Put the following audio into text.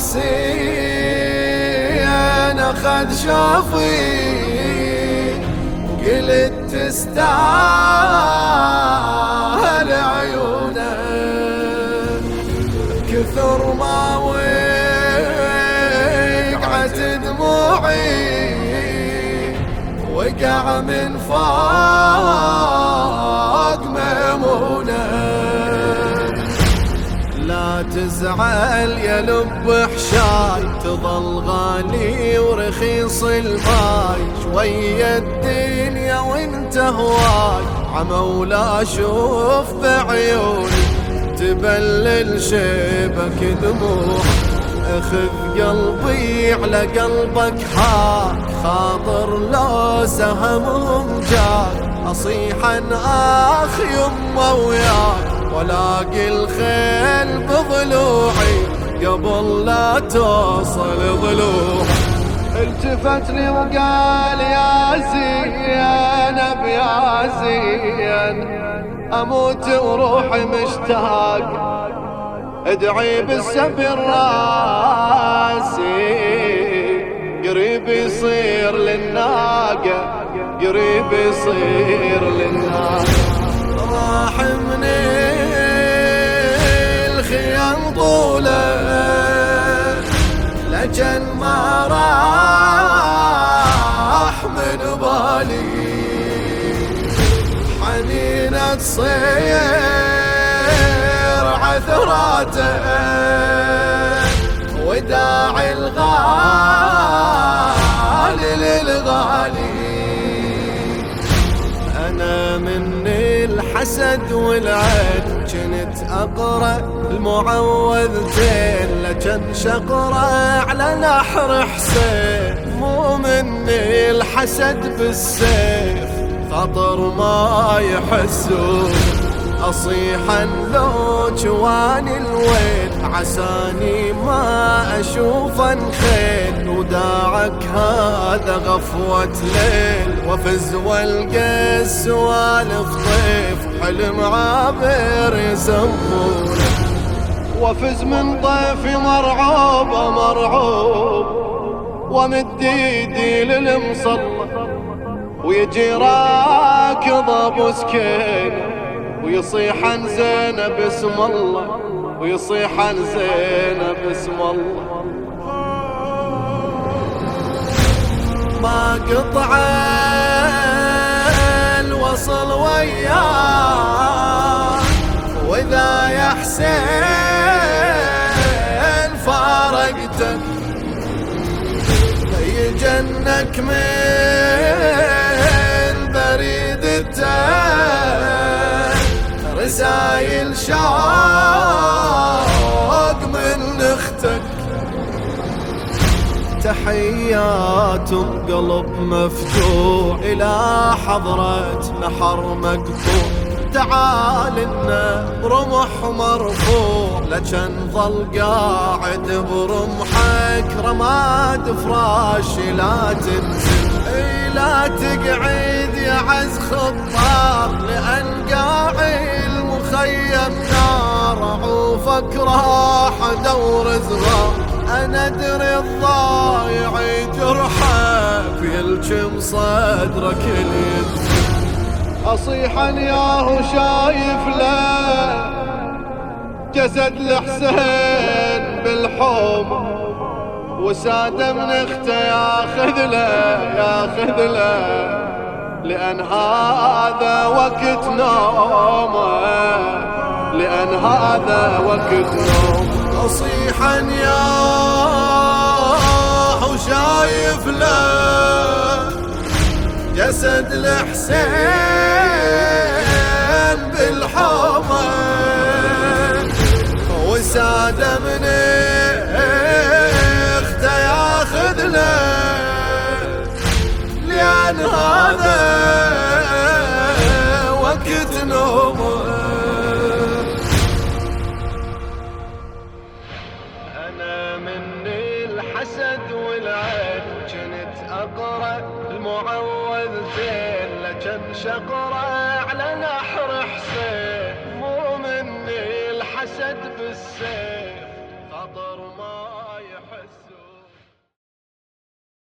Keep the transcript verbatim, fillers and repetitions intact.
حسين أخذ شافي قلت تستاهل عيونه كثر ما وقعت دموعي وقع من فوق ميمونه. لا تزعل يا لب حشاي تظل غالي ورخيص الماي شوية الدنيا وانت هواي عمولا اشوف بعيوني تبلل شيبك دموع اخذ قلبي على قلبك حاك خاطر لو سهمهم جاك اصيحا اخ يمه وياك ولاقي الخيل بضلوعي قبل لا توصل ضلوعي. التفت لي وقال يا زينب يا زين اموت وروحي مشتاق ادعي بالسبر راسي قريب يصير للناقة قريب يصير للناقة. راح من الخيام طوله لجن ما راح من بالي حنينة تصير عثراته وداعي الغالي للغالي. أنا من الحسد والعين كنت أقرأ المعوذتين لكن شقرأ على نحر حسين مو مني الحسد بالسيف خطر ما يحسون أصيحا لو جواني الويل عساني ما أشوف خيل وداعك هذا غفوة ليل وفز والقى السوالف طيف حلم عابر يسمونه وفز من طيفي مرعوبة مرعوب ومد ايدي للمصلى ويجي راكض ابو سكين ويصيح عن زينب اسم الله ويصيح عن زينب اسم الله. ما قطع الوصل وياه واذا يا حسين فارقتك يجنك من بريدته رسايل شوق من اختك تحيات قلب مفتوح إلى حضرة نحر مقطوع تعال لنا برمح مرفوع لكن ظل قاعد برمحك رماد فراشي لا تنزل اي لا تقعد يا عز خطار لأن قاعد المخيم نار عوفك راح ادور زغار انا ادري الضايع جرحك يلجم صدرك اليد اصيحا ياهو شايف له جسد الحسين بالحوم وسادة من اخته ياخذ له ياخذ له لأن هذا وقت نومه لأن هذا وقت نوم أصيحا ياهو شايف له جسد الحسين بالحومة وسادة من اخته ياخذ له لأن هذا وقت نومه. أنا من الحسد والعين كنت أقرأ المعوذتين لكن شقرأ على نحر حسين مو مني الحسد بالسيف خطر ما